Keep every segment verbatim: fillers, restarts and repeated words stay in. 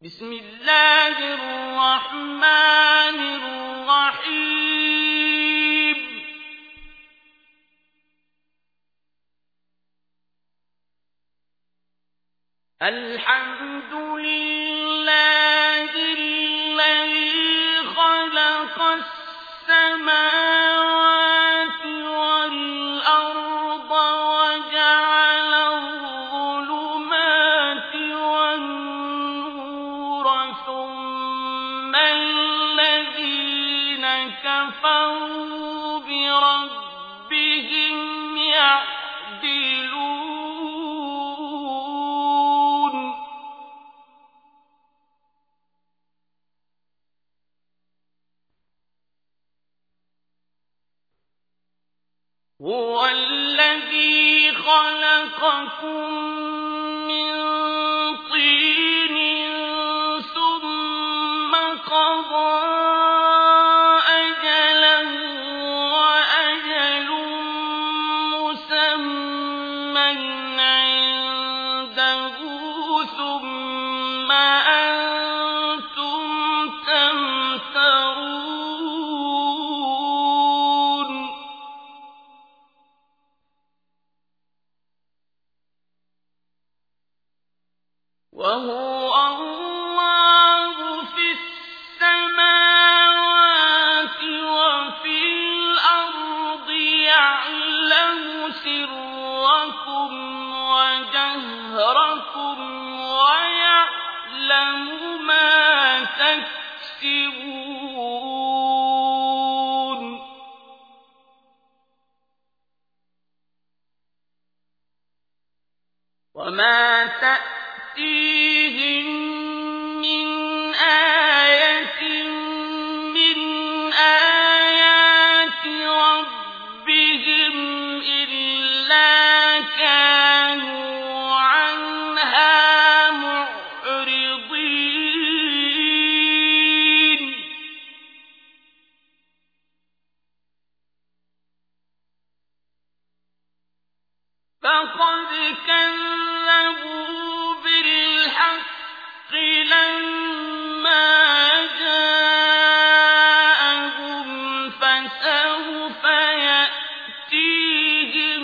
بسم الله الرحمن الرحيم الحمد لله الذي خلق السماوات والأرض وجعل الظلمات والنور ثم الذين كفروا بربهم يعدلون هو الذي خلقكم من طين ثم قضى أجلا وأجل مسمى عنده ثم أنتم تمترون وهو الله في السماوات وفي الأرض يعلم سركم وجهركم ويعلم ما تكسبون وما تأتيهم من آية من آيات ربهم إلا كانوا عنها معرضين فقد كذبوا بالحق لما جاءهم فسوف يأتيهم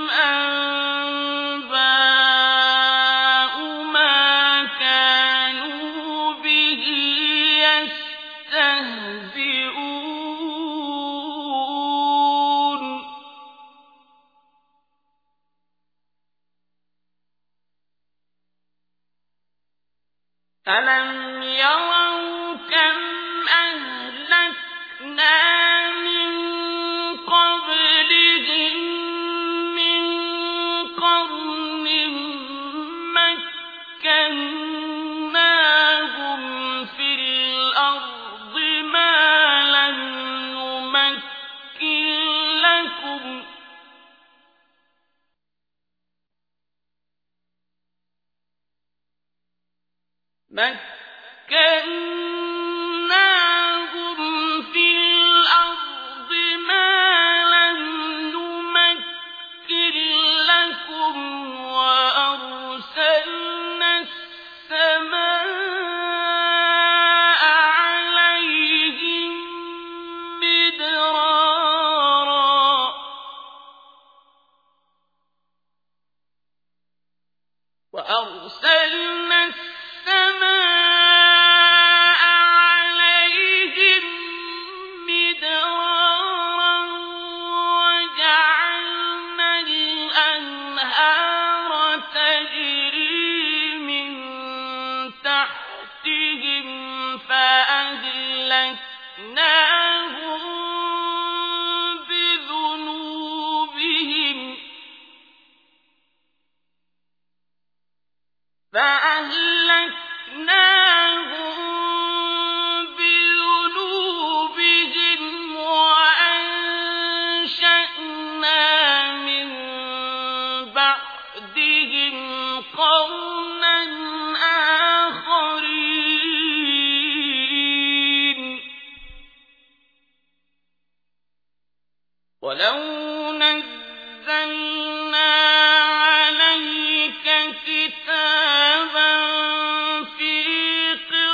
أنباء ما كانوا به يستهزئون ألم يروا كم أهلكنا من قبلهم من قرن مكناهم في الأرض ما لم نمكن لكم مكناهم في الأرض ما لم نمكن لكم وأرسلنا السماء عليهم مدرارا وأرسلنا السماء عليهم مدرارا وجعلنا الأنهار تجري من تحتهم فأهلكناهم بذنوبهم فأهلكناهم بذنوبهم وأنشأنا من بعدهم قرنا آخرين ولو نزلنا عليك كتابا في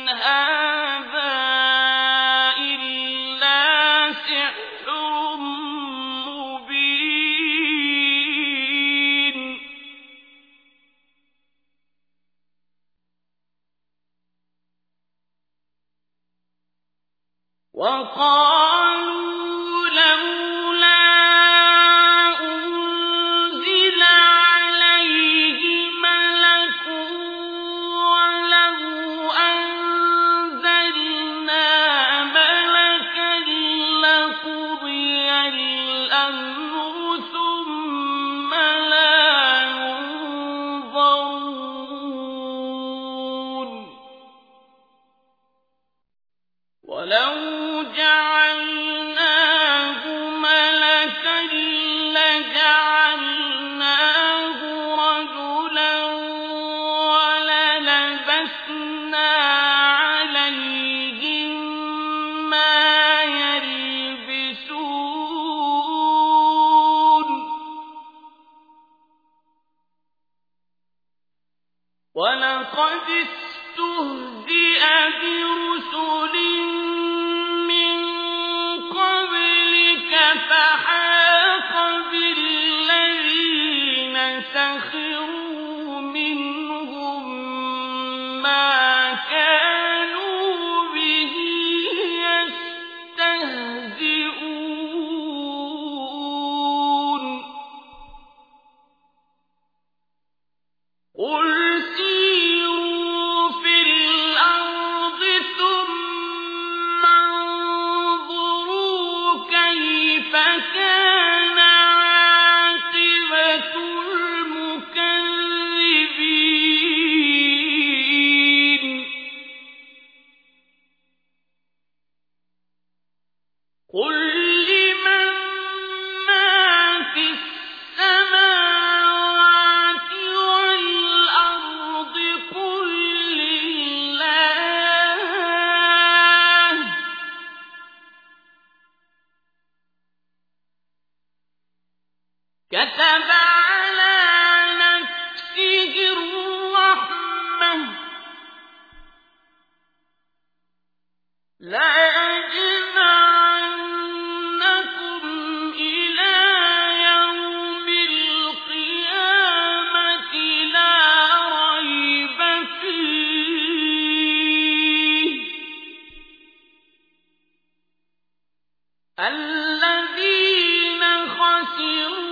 هَٰذَا إِلَّا سِحْرٌ مُّبِينٌ وَقَالُوا لَوْلَا أُنزِلَ عَلَيْهِ مَلَكٌ وَلَوْ أَنزَلْنَا مَلَكًا لَّقُضِيَ الْأَمْرُ ثُمَّ لَا يُنظَرُونَ وَلَوْ جَعَلْنَاهُ مَلَكًا لَّجَعَلْنَاهُ رَجُلًا وَلَلَبَسْنَا عَلَيْهِم مَّا يَلْبِسُونَ وَلَقَدِ اسْتُهْزِئَ بِرُسُلٍ مِّن قَبْلِكَ فَحَاقَ بِالَّذِينَ سَخِرُوا مِنْهُم مَّا كَانُوا بِهِ يَسْتَهْزِئُونَ قُلْ سِيرُوا فِي الْأَرْضِ ثُمَّ انظُرُوا كَيْفَ كَانَ عَاقِبَةُ الْمُكَذِّبِينَ قُل لِّمَن مَّا فِي السَّمَاوَاتِ وَالْأَرْضِ قُل لِّلَّهِ ۚ كَتَبَ عَلَىٰ نَفْسِهِ الرَّحْمَةَ ۚ لَيَجْمَعَنَّكُمْ إِلَىٰ يَوْمِ الْقِيَامَةِ لَا رَيْبَ فِيهِ ۚ الَّذِينَ خَسِرُوا